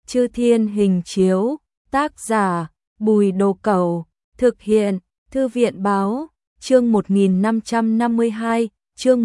Chư Thiên Hình Chiếu, tác giả Bùi Đồ Cẩu, thực hiện Thư viện Báo, chương 1552, chương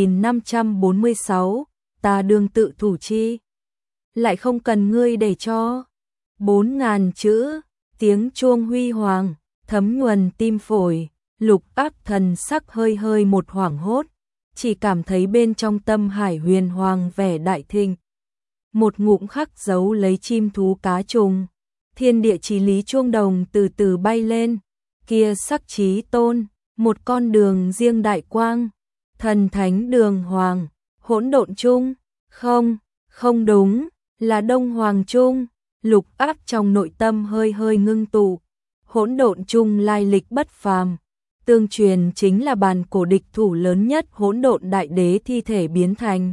1546, ta đương tự thủ chi. Lại không cần ngươi để cho. 4.000 chữ, tiếng chuông huy hoàng, thấm nhuần tim phổi, Lục Áp thần sắc hơi hơi một hoảng hốt, chỉ cảm thấy bên trong tâm hải huyền hoàng vẻ đại thịnh. Một ngụm khắc dấu lấy chim thú cá trùng, thiên địa chí lý chuông đồng từ từ bay lên, kia sắc chí tôn, một con đường riêng đại quang, thần thánh đường hoàng, hỗn độn chung, không đúng, là đông hoàng chung. Lục Áp trong nội tâm hơi hơi ngưng tụ, hỗn độn chung lai lịch bất phàm, tương truyền chính là bàn cổ địch thủ lớn nhất hỗn độn đại đế thi thể biến thành.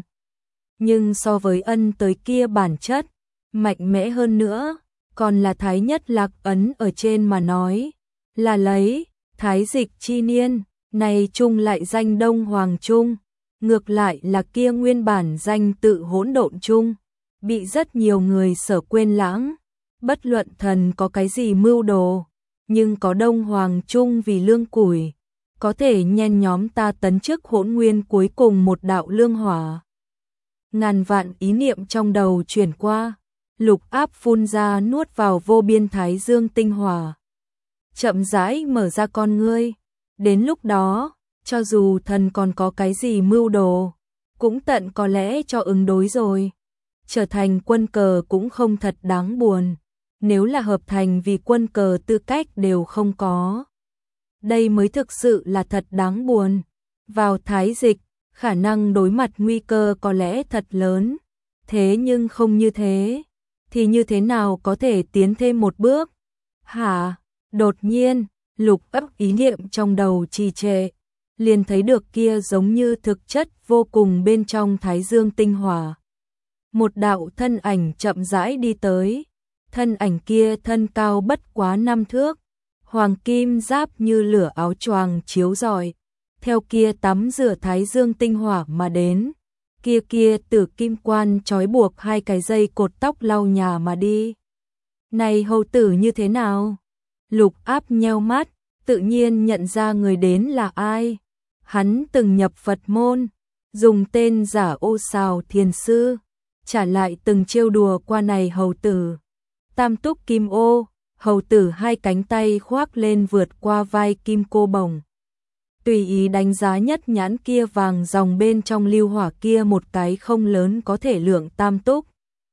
Nhưng so với ân tới kia bản chất, mạnh mẽ hơn nữa, còn là thái nhất lạc ấn ở trên mà nói, là lấy thái dịch chi niên, này chung lại danh đông hoàng chung, ngược lại là kia nguyên bản danh tự hỗn độn chung, bị rất nhiều người sở quên lãng. Bất luận thần có cái gì mưu đồ, nhưng có đông hoàng chung vì lương củi, có thể nhen nhóm ta tấn chức hỗn nguyên cuối cùng một đạo lương hỏa. Ngàn vạn ý niệm trong đầu chuyển qua, Lục Áp phun ra nuốt vào vô biên thái dương tinh hỏa. Chậm rãi mở ra con ngươi, đến lúc đó, cho dù thần còn có cái gì mưu đồ, cũng tận có lẽ cho ứng đối rồi. Trở thành quân cờ cũng không thật đáng buồn, nếu là hợp thành vì quân cờ tư cách đều không có. Đây mới thực sự là thật đáng buồn. Vào thái dịch, khả năng đối mặt nguy cơ có lẽ thật lớn, thế nhưng không như thế, thì như thế nào có thể tiến thêm một bước? Hả? Đột nhiên, Lục Áp ý niệm trong đầu trì trệ, liền thấy được kia giống như thực chất vô cùng bên trong thái dương tinh hỏa. Một đạo thân ảnh chậm rãi đi tới, thân ảnh kia thân cao bất quá 5 thước, hoàng kim giáp như lửa áo choàng chiếu rọi, theo kia tắm rửa thái dương tinh hỏa mà đến, kia tử kim quan trói buộc hai cái dây cột tóc lau nhà mà đi. Này hầu tử như thế nào? Lục Áp nheo mắt, tự nhiên nhận ra người đến là ai. Hắn từng nhập Phật môn, dùng tên giả Ô Sào Thiền Sư, trả lại từng trêu đùa qua này hầu tử. Tam túc kim ô, hầu tử hai cánh tay khoác lên vượt qua vai kim cô bồng. Tùy ý đánh giá nhất nhãn kia vàng dòng bên trong lưu hỏa kia một cái không lớn có thể lượng tam túc.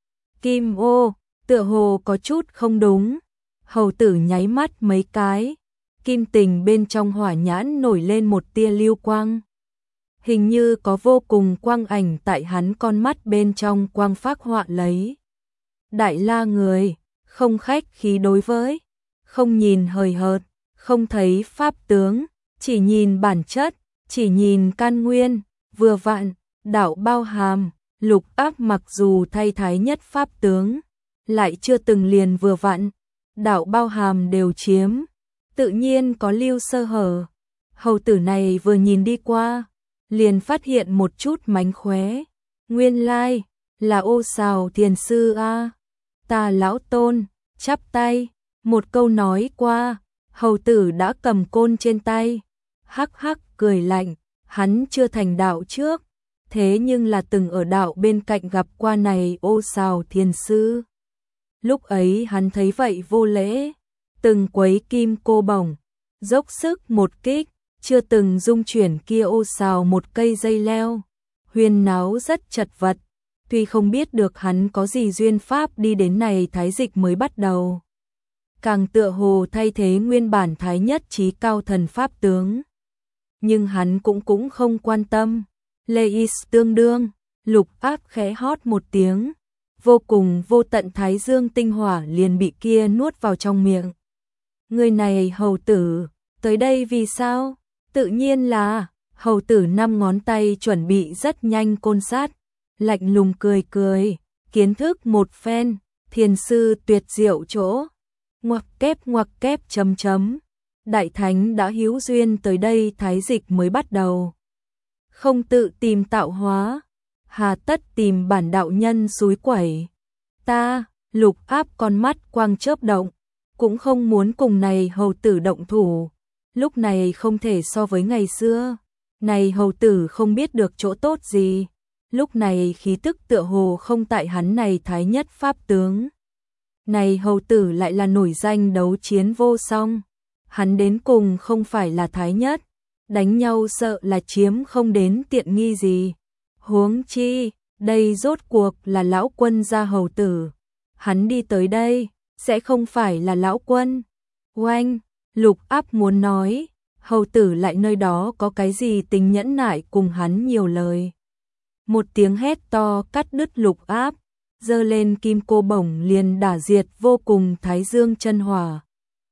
Kim ô, tựa hồ có chút không đúng. Hầu tử nháy mắt mấy cái, kim tình bên trong hỏa nhãn nổi lên một tia lưu quang. Hình như có vô cùng quang ảnh tại hắn con mắt bên trong quang phác họa lấy. Đại la người, không khách khí đối với, không nhìn hời hợt, không thấy pháp tướng, chỉ nhìn bản chất, chỉ nhìn căn nguyên, vừa vặn, đạo bao hàm. Lục Áp mặc dù thay thái nhất pháp tướng, lại chưa từng liền vừa vặn, đạo bao hàm đều chiếm, tự nhiên có lưu sơ hở. Hầu tử này vừa nhìn đi qua, liền phát hiện một chút mánh khóe, nguyên lai là Ô Sào Thiền Sư a. Ta lão tôn, chắp tay, một câu nói qua, hầu tử đã cầm côn trên tay, hắc hắc cười lạnh, hắn chưa thành đạo trước, thế nhưng là từng ở đạo bên cạnh gặp qua này Ô Sào Thiền Sư. Lúc ấy hắn thấy vậy vô lễ, từng quấy kim cô bổng, dốc sức một kích, chưa từng dung chuyển kia Ô Sào một cây dây leo, huyên náo rất chật vật, tuy không biết được hắn có gì duyên pháp đi đến này thái dịch mới bắt đầu. Càng tựa hồ thay thế nguyên bản thái nhất chí cao thần pháp tướng. Nhưng hắn cũng không quan tâm, Leis tương đương, Lục Áp khẽ hót một tiếng, vô cùng vô tận thái dương tinh hỏa liền bị kia nuốt vào trong miệng. Người này hầu tử, tới đây vì sao? Tự nhiên là, hầu tử 5 ngón tay chuẩn bị rất nhanh côn sát, lạnh lùng cười cười, kiến thức một phen, thiền sư tuyệt diệu chỗ. Ngoặc kép chấm chấm. Đại thánh đã hữu duyên tới đây thái dịch mới bắt đầu. Không tự tìm tạo hóa, hà tất tìm bản đạo nhân xúi quẩy. Ta, Lục Áp con mắt quang chớp động, cũng không muốn cùng này hầu tử động thủ. Lúc này không thể so với ngày xưa. Này hầu tử không biết được chỗ tốt gì. Lúc này khí tức tựa hồ không tại hắn này thái nhất pháp tướng. Này hầu tử lại là nổi danh đấu chiến vô song. Hắn đến cùng không phải là thái nhất. Đánh nhau sợ là chiếm không đến tiện nghi gì. Huống chi, đây rốt cuộc là lão quân gia hầu tử. Hắn đi tới đây, sẽ không phải là lão quân. Oanh, Lục Áp muốn nói, hầu tử lại nơi đó có cái gì tính nhẫn nại cùng hắn nhiều lời. Một tiếng hét to cắt đứt Lục Áp, giơ lên kim cô bổng liền đả diệt vô cùng thái dương chân hỏa.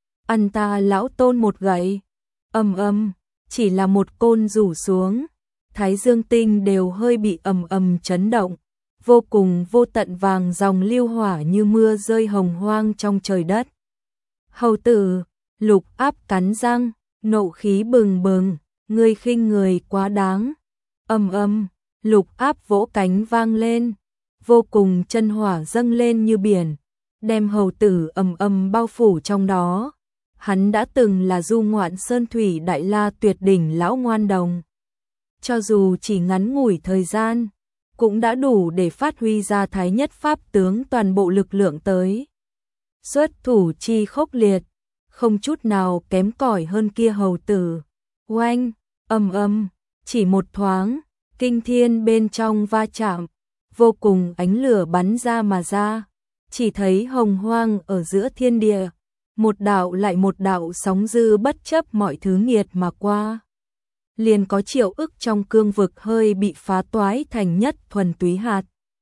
Ăn ta lão tôn một gậy, ầm ầm, chỉ là một côn rủ xuống, thái dương tinh đều hơi bị ầm ầm chấn động. Vô cùng vô tận vàng dòng lưu hỏa như mưa rơi hồng hoang trong trời đất. Hầu tử, Lục Áp cắn răng, nộ khí bừng bừng, ngươi khinh người quá đáng. Ầm ầm, Lục Áp vỗ cánh vang lên, vô cùng chân hỏa dâng lên như biển, đem hầu tử ầm ầm bao phủ trong đó. Hắn đã từng là du ngoạn sơn thủy đại la tuyệt đỉnh lão ngoan đồng. Cho dù chỉ ngắn ngủi thời gian, cũng đã đủ để phát huy ra thái nhất pháp tướng toàn bộ lực lượng tới. Xuất thủ chi khốc liệt, không chút nào kém cỏi hơn kia hầu tử. Oanh, ầm ầm, chỉ một thoáng, kinh thiên bên trong va chạm, vô cùng ánh lửa bắn ra mà ra. Chỉ thấy hồng hoang ở giữa thiên địa, một đạo lại một đạo sóng dư bất chấp mọi thứ nghiệt mà qua. Liền có triệu ức trong cương vực hơi bị phá toái thành nhất thuần túy hạt.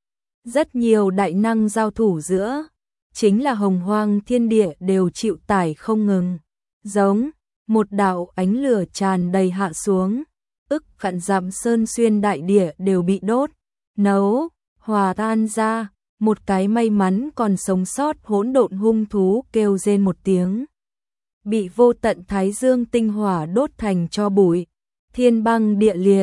Rất nhiều đại năng giao thủ giữa, chính là hồng hoang thiên địa đều chịu tải không ngừng. Giống, một đạo ánh lửa tràn đầy hạ xuống, ức vạn dặm sơn xuyên đại địa đều bị đốt, nấu, hòa tan ra, một cái may mắn còn sống sót hỗn độn hung thú kêu rên một tiếng. Bị vô tận thái dương tinh hỏa đốt thành tro bụi. Thiên băng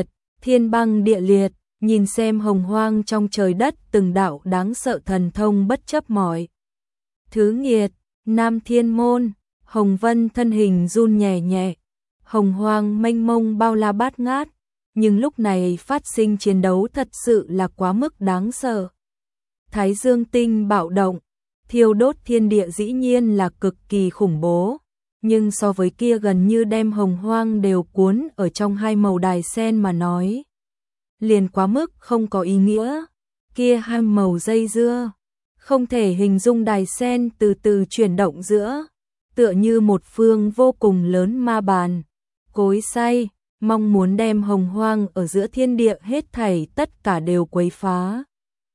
địa liệt, nhìn xem hồng hoang trong trời đất từng đạo đáng sợ thần thông bất chấp mọi thứ nghiệt. Nam Thiên Môn, Hồng Vân thân hình run nhẹ nhẹ, hồng hoang mênh mông bao la bát ngát, nhưng lúc này phát sinh chiến đấu thật sự là quá mức đáng sợ. Thái dương tinh bạo động, thiêu đốt thiên địa dĩ nhiên là cực kỳ khủng bố. Nhưng so với kia gần như đem hồng hoang đều cuốn ở trong hai màu đài sen mà nói, liền quá mức không có ý nghĩa. Kia hai màu dây dưa, không thể hình dung đài sen từ từ chuyển động giữa, tựa như một phương vô cùng lớn ma bàn, cối xay, mong muốn đem hồng hoang ở giữa thiên địa hết thảy tất cả đều quấy phá.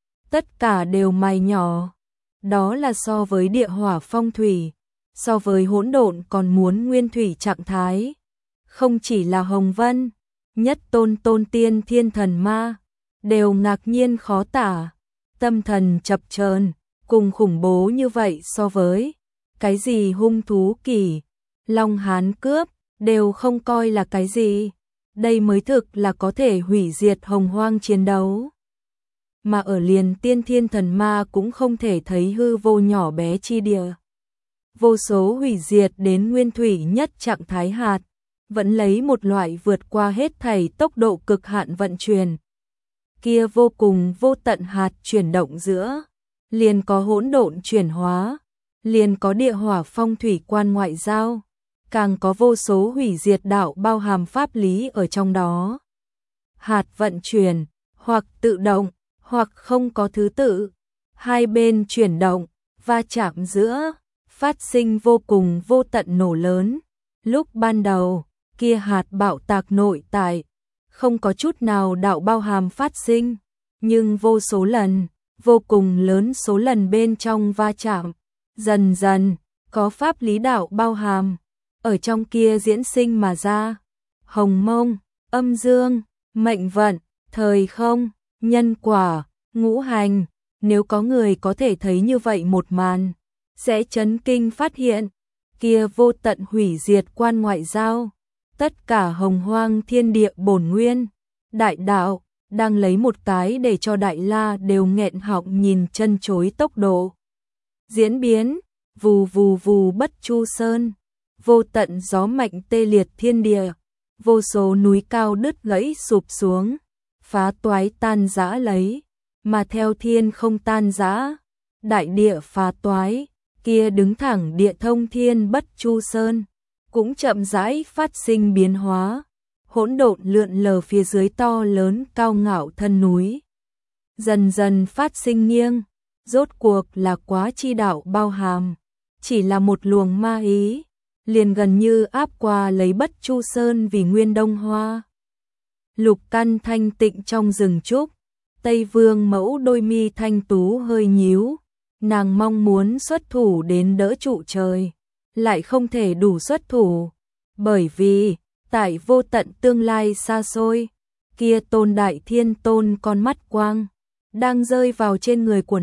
Tất cả đều mài nhỏ, đó là so với địa hỏa phong thủy. So với hỗn độn còn muốn nguyên thủy trạng thái. Không chỉ là Hồng Vân, nhất tôn tiên thiên thần ma, đều ngạc nhiên khó tả, tâm thần chập chờn, cùng khủng bố như vậy so với cái gì hung thú kỷ, long hán cướp, đều không coi là cái gì. Đây mới thực là có thể hủy diệt hồng hoang chiến đấu. Mà ở liền tiên thiên thần ma cũng không thể thấy hư vô nhỏ bé chi địa. Vô số hủy diệt đến nguyên thủy nhất trạng thái hạt, vẫn lấy một loại vượt qua hết thảy tốc độ cực hạn vận chuyển. Kia vô cùng vô tận hạt chuyển động giữa, liền có hỗn độn chuyển hóa, liền có địa hỏa phong thủy quan ngoại giao, càng có vô số hủy diệt đạo bao hàm pháp lý ở trong đó. Hạt vận chuyển, hoặc tự động, hoặc không có thứ tự, hai bên chuyển động, va chạm giữa, phát sinh vô cùng vô tận nổ lớn. Lúc ban đầu, kia hạt bạo tạc nội tại, không có chút nào đạo bao hàm phát sinh, nhưng vô số lần, vô cùng lớn số lần bên trong va chạm, dần dần, có pháp lý đạo bao hàm, ở trong kia diễn sinh mà ra. Hồng mông, âm dương, mệnh vận, thời không, nhân quả, ngũ hành, nếu có người có thể thấy như vậy một màn, sẽ chấn kinh phát hiện, kia vô tận hủy diệt quan ngoại giao, tất cả hồng hoang thiên địa bổn nguyên, đại đạo, đang lấy một cái để cho đại la đều nghẹn họng nhìn chân chối tốc độ. diễn biến, vù vù vù Bất Chu Sơn, vô tận gió mạnh tê liệt thiên địa, vô số núi cao đứt gãy sụp xuống, phá toái tan rã lấy, mà theo thiên không tan rã, đại địa phá toái, kia đứng thẳng địa thông thiên Bất Chu Sơn, cũng chậm rãi phát sinh biến hóa, hỗn độn lượn lờ phía dưới to lớn cao ngạo thân núi. Dần dần phát sinh nghiêng, rốt cuộc là quá chi đạo bao hàm, chỉ là một luồng ma ý, liền gần như áp qua lấy Bất Chu Sơn vì nguyên đông hoa. Lục Căn thanh tịnh trong rừng trúc, Tây Vương Mẫu đôi mi thanh tú hơi nhíu, nàng mong muốn xuất thủ đến đỡ trụ trời, lại không thể đủ xuất thủ, bởi vì, tại vô tận tương lai xa xôi, kia tôn đại thiên tôn con mắt quang, đang rơi vào trên người của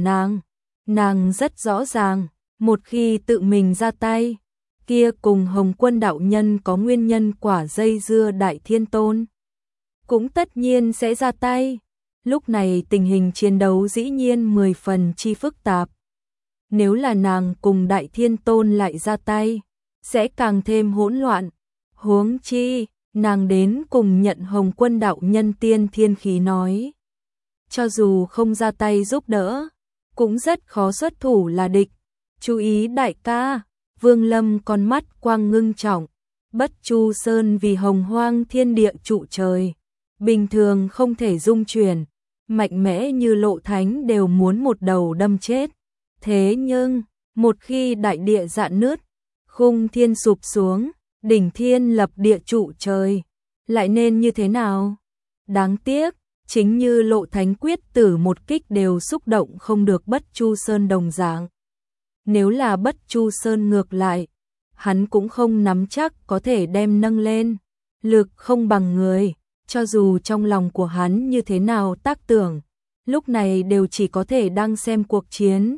nàng rất rõ ràng, một khi tự mình ra tay, kia cùng Hồng Quân đạo nhân có nguyên nhân quả dây dưa đại thiên tôn, cũng tất nhiên sẽ ra tay. Lúc này tình hình chiến đấu dĩ nhiên 10 phần chi phức tạp. Nếu là nàng cùng đại thiên tôn lại ra tay, sẽ càng thêm hỗn loạn. Huống chi, nàng đến cùng nhận Hồng Quân đạo nhân tiên thiên khí nói. Cho dù không ra tay giúp đỡ, cũng rất khó xuất thủ là địch. Chú ý đại ca, Vương Lâm con mắt quang ngưng trọng, Bất Chu Sơn vì hồng hoang thiên địa trụ trời, bình thường không thể dung chuyển, mạnh mẽ như Lộ Thánh đều muốn một đầu đâm chết. Thế nhưng, một khi đại địa rạn nứt, khung thiên sụp xuống, đỉnh thiên lập địa trụ trời, lại nên như thế nào? Đáng tiếc, chính như Lộ Thánh quyết tử một kích đều xúc động không được Bất Chu Sơn đồng dạng. Nếu là Bất Chu Sơn ngược lại, hắn cũng không nắm chắc có thể đem nâng lên, lực không bằng người, cho dù trong lòng của hắn như thế nào tác tưởng, lúc này đều chỉ có thể đang xem cuộc chiến.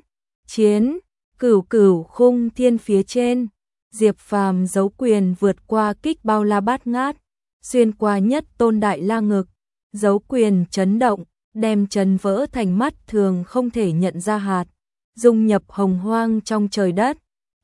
Cửu cửu khung thiên phía trên, Diệp Phàm giấu quyền vượt qua kích bao la bát ngát, xuyên qua nhất tôn đại la ngực, giấu quyền chấn động, đem chân vỡ thành mắt thường không thể nhận ra hạt, dung nhập hồng hoang trong trời đất,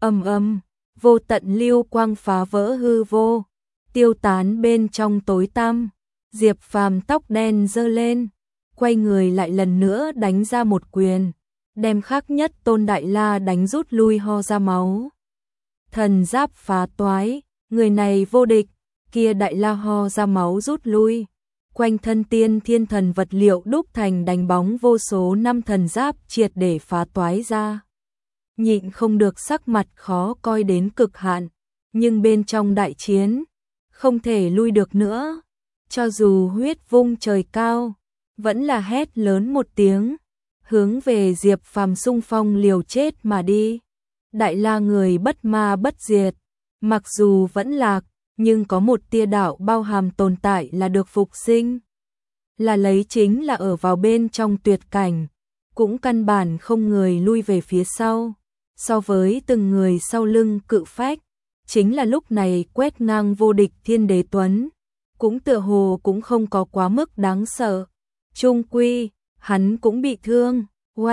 vô tận lưu quang phá vỡ hư vô, tiêu tán bên trong tối tăm. Diệp Phàm tóc đen giơ lên, quay người lại lần nữa đánh ra một quyền, đem khắc nhất tôn đại la đánh rút lui ho ra máu. Thần giáp phá toái, người này vô địch, kia đại la ho ra máu rút lui. Quanh thân tiên thiên thần vật liệu đúc thành đánh bóng vô số năm thần giáp triệt để phá toái ra. Nhịn không được sắc mặt khó coi đến cực hạn, nhưng bên trong đại chiến, không thể lui được nữa. Cho dù huyết vung trời cao, vẫn là hét lớn một tiếng, hướng về Diệp Phàm xung phong liều chết mà đi. Đại la người bất ma bất diệt, mặc dù vẫn lạc, nhưng có một tia đạo bao hàm tồn tại là được phục sinh. Là lấy chính là ở vào bên trong tuyệt cảnh, cũng căn bản không người lui về phía sau. So với từng người sau lưng cự phách, chính là lúc này quét ngang vô địch Thiên Đế Tuấn, cũng tựa hồ cũng không có quá mức đáng sợ. Chung quy, hắn cũng bị thương,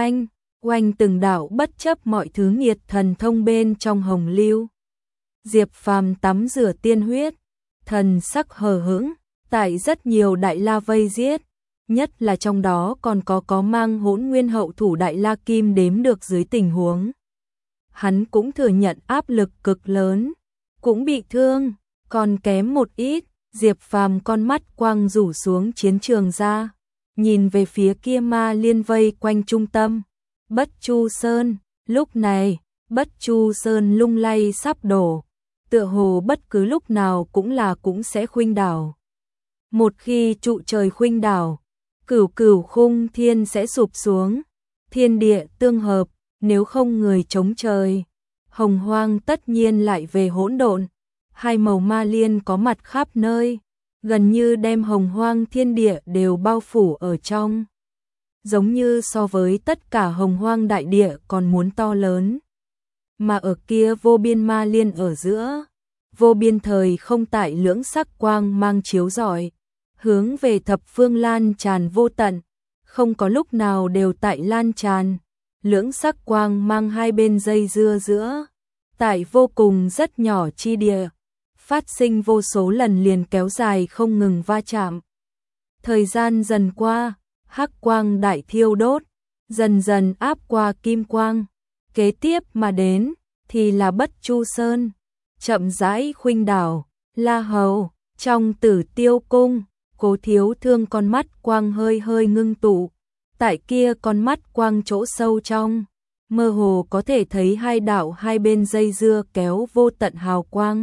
oanh từng đạo bất chấp mọi thứ nghiệt thần thông bên trong hồng lưu. Diệp Phàm tắm rửa tiên huyết, thần sắc hờ hững, tại rất nhiều đại la vây giết, nhất là trong đó còn có mang Hỗn Nguyên hậu thủ đại la kim đếm được dưới tình huống. Hắn cũng thừa nhận áp lực cực lớn, cũng bị thương, còn kém một ít. Diệp Phàm con mắt quang rủ xuống chiến trường ra, nhìn về phía kia ma liên vây quanh trung tâm, Bất Chu Sơn. Lúc này, Bất Chu Sơn lung lay sắp đổ, tựa hồ bất cứ lúc nào cũng sẽ khuynh đảo. Một khi trụ trời khuynh đảo, cửu cửu khung thiên sẽ sụp xuống, thiên địa tương hợp, nếu không người chống trời, hồng hoang tất nhiên lại về hỗn độn. Hai màu ma liên có mặt khắp nơi, gần như đem hồng hoang thiên địa đều bao phủ ở trong. Giống như so với tất cả hồng hoang đại địa còn muốn to lớn. Mà ở kia vô biên ma liên ở giữa, vô biên thời không tại lưỡng sắc quang mang chiếu rọi, hướng về thập phương lan tràn vô tận, không có lúc nào đều tại lan tràn. lưỡng sắc quang mang hai bên dây dưa giữa, tại vô cùng rất nhỏ chi địa, phát sinh vô số lần liền kéo dài không ngừng va chạm. Thời gian dần qua, hắc quang đại thiêu đốt, dần dần áp qua kim quang, kế tiếp mà đến thì là Bất Chu Sơn, chậm rãi khuynh đảo, La Hầu, trong Tử Tiêu cung, Cố Thiếu Thương con mắt quang hơi hơi ngưng tụ, tại kia con mắt quang chỗ sâu trong, mơ hồ có thể thấy hai đạo hai bên dây dưa kéo vô tận hào quang.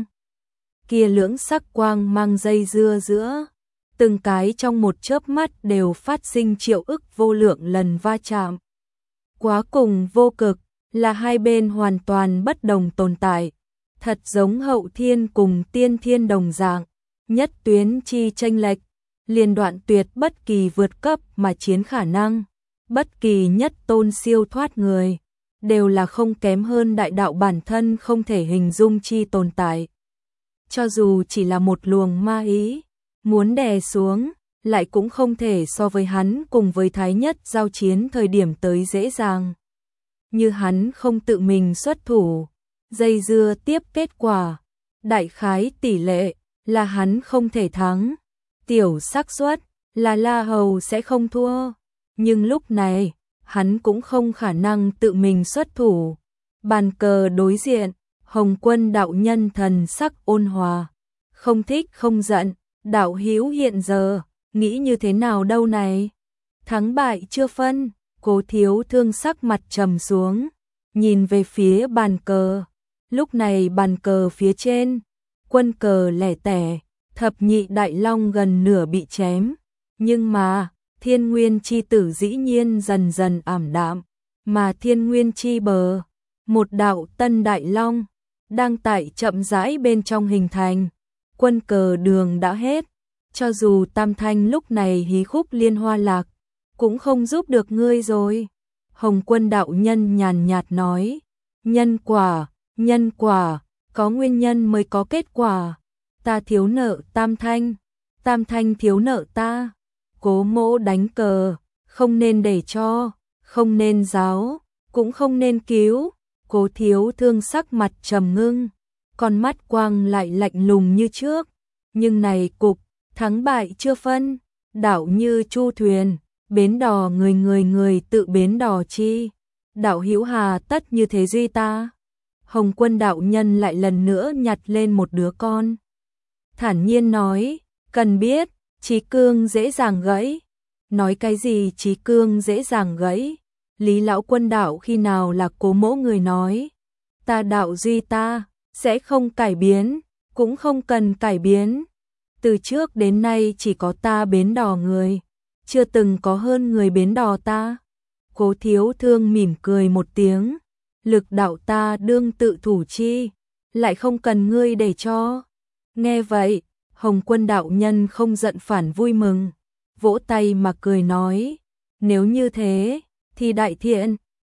Kia lưỡng sắc quang mang dây dưa giữa, từng cái trong một chớp mắt đều phát sinh triệu ức vô lượng lần va chạm. Quá cùng vô cực, là hai bên hoàn toàn bất đồng tồn tại, thật giống hậu thiên cùng tiên thiên đồng dạng, nhất tuyến chi chênh lệch, liền đoạn tuyệt bất kỳ vượt cấp mà chiến khả năng, bất kỳ nhất tôn siêu thoát người, đều là không kém hơn đại đạo bản thân không thể hình dung chi tồn tại. Cho dù chỉ là một luồng ma ý, muốn đè xuống, lại cũng không thể so với hắn cùng với Thái Nhất giao chiến thời điểm tới dễ dàng. Như hắn không tự mình xuất thủ, dây dưa tiếp kết quả, đại khái tỷ lệ là hắn không thể thắng, tiểu xác suất là La Hầu sẽ không thua, nhưng lúc này, hắn cũng không khả năng tự mình xuất thủ. Bàn cờ đối diện, Hồng Quân đạo nhân thần sắc ôn hòa, không thích không giận, đạo hữu hiện giờ, nghĩ như thế nào đâu này? Thắng bại chưa phân, Cố Thiếu Thương sắc mặt trầm xuống, nhìn về phía bàn cờ. Lúc này bàn cờ phía trên, quân cờ lẻ tẻ, thập nhị đại long gần nửa bị chém, nhưng mà Thiên Nguyên chi tử dĩ nhiên dần dần ảm đạm, mà Thiên Nguyên chi bờ, một đạo tân đại long đang tại chậm rãi bên trong hình thành. Quân cờ đường đã hết, cho dù Tam Thanh lúc này hí khúc liên hoa lạc, cũng không giúp được ngươi rồi. Hồng Quân đạo nhân nhàn nhạt nói, nhân quả, có nguyên nhân mới có kết quả. Ta thiếu nợ Tam Thanh, Tam Thanh thiếu nợ ta. Cố Mỗ đánh cờ, không nên để cho, không nên giáo, cũng không nên cứu. Cố Thiếu Thương sắc mặt trầm ngưng, con mắt quang lại lạnh lùng như trước. Nhưng này cục, thắng bại chưa phân, đảo như chu thuyền, bến đò người tự bến đò chi. Đạo hữu hà tất như thế duy ta. Hồng Quân đạo nhân lại lần nữa nhặt lên một đứa con. Thản nhiên nói, cần biết, chí cương dễ dàng gãy. Nói cái gì chí cương dễ dàng gãy? Lý lão quân đạo khi nào là Cố Mỗ người nói. Ta đạo duy ta, sẽ không cải biến, cũng không cần cải biến. Từ trước đến nay chỉ có ta bến đò người, chưa từng có hơn người bến đò ta. Cố Thiếu Thương mỉm cười một tiếng, lực đạo ta đương tự thủ chi, lại không cần ngươi để cho. Nghe vậy, Hồng Quân đạo nhân không giận phản vui mừng, vỗ tay mà cười nói, nếu như thế, thì đại thiện.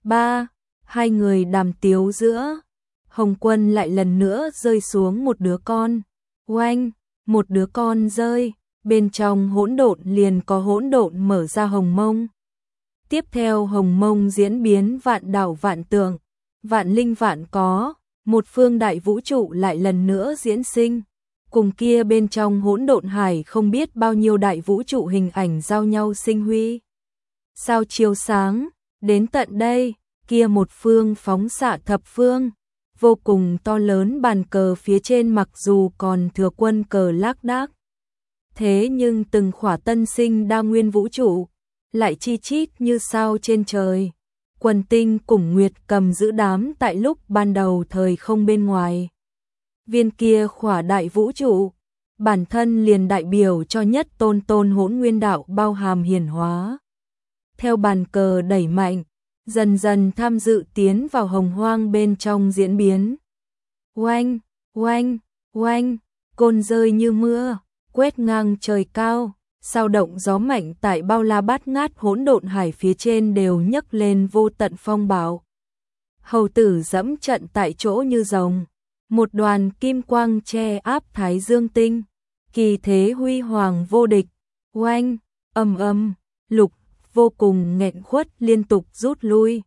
Hai người đàm tiếu giữa, Hồng Quân lại lần nữa rơi xuống một đứa con. Oanh, một đứa con rơi, bên trong hỗn độn liền có hỗn độn mở ra hồng mông. Tiếp theo hồng mông diễn biến vạn đảo vạn tượng, vạn linh vạn có, một phương đại vũ trụ lại lần nữa diễn sinh. Cùng kia bên trong hỗn độn hải không biết bao nhiêu đại vũ trụ hình ảnh giao nhau sinh huy. Sao chiếu sáng, đến tận đây, kia một phương phóng xạ thập phương, vô cùng to lớn. Bàn cờ phía trên mặc dù còn thừa quân cờ lác đác, thế nhưng từng khỏa tân sinh đa nguyên vũ trụ, lại chi chít như sao trên trời. Quần tinh cùng nguyệt cầm giữ đám tại lúc ban đầu thời không bên ngoài. Viên kia khỏa đại vũ trụ, bản thân liền đại biểu cho nhất tôn tôn hỗn nguyên đạo bao hàm hiển hóa. Theo bàn cờ đẩy mạnh, dần dần tham dự tiến vào hồng hoang bên trong diễn biến. Oanh, oanh, oanh, côn rơi như mưa, quét ngang trời cao, sao động gió mạnh tại bao la bát ngát hỗn độn hải phía trên đều nhấc lên vô tận phong bạo. Hầu tử dẫm trận tại chỗ như rồng, một đoàn kim quang che áp thái dương tinh, kỳ thế huy hoàng vô địch. Oanh, ầm ầm, lục vô cùng nghẹn khuất liên tục rút lui.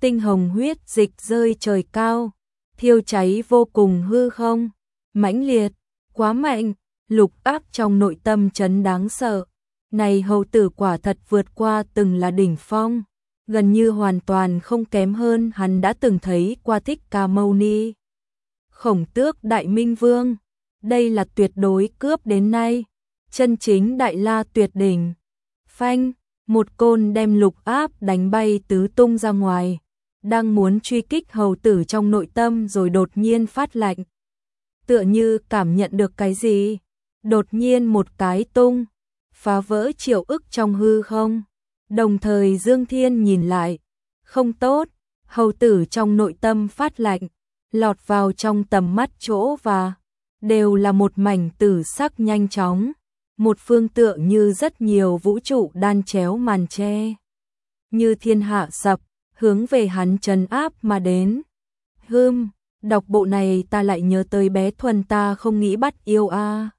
tinh hồng huyết dịch rơi trời cao, thiêu cháy vô cùng hư không, mãnh liệt, quá mạnh, Lục Ác trong nội tâm chấn đáng sợ. Này hầu tử quả thật vượt qua từng là đỉnh phong, gần như hoàn toàn không kém hơn hắn đã từng thấy qua Thích Ca Mâu Ni. Khổng Tước Đại Minh Vương, đây là tuyệt đối cướp đến nay, chân chính đại la tuyệt đỉnh. Phanh, một côn đem Lục Áp đánh bay tứ tung ra ngoài, đang muốn truy kích hầu tử trong nội tâm rồi đột nhiên phát lạnh. Tựa như cảm nhận được cái gì, đột nhiên một cái tung, phá vỡ triệu ức trong hư không. Đồng thời Dương Thiên nhìn lại, không tốt, hầu tử trong nội tâm phát lạnh, lọt vào trong tầm mắt chỗ và đều là một mảnh tử sắc nhanh chóng, một phương tượng như rất nhiều vũ trụ đan chéo màn che, như thiên hạ sập, hướng về hắn trấn áp mà đến. Đọc bộ này ta lại nhớ tới bé Thuần ta không nghĩ bắt yêu a.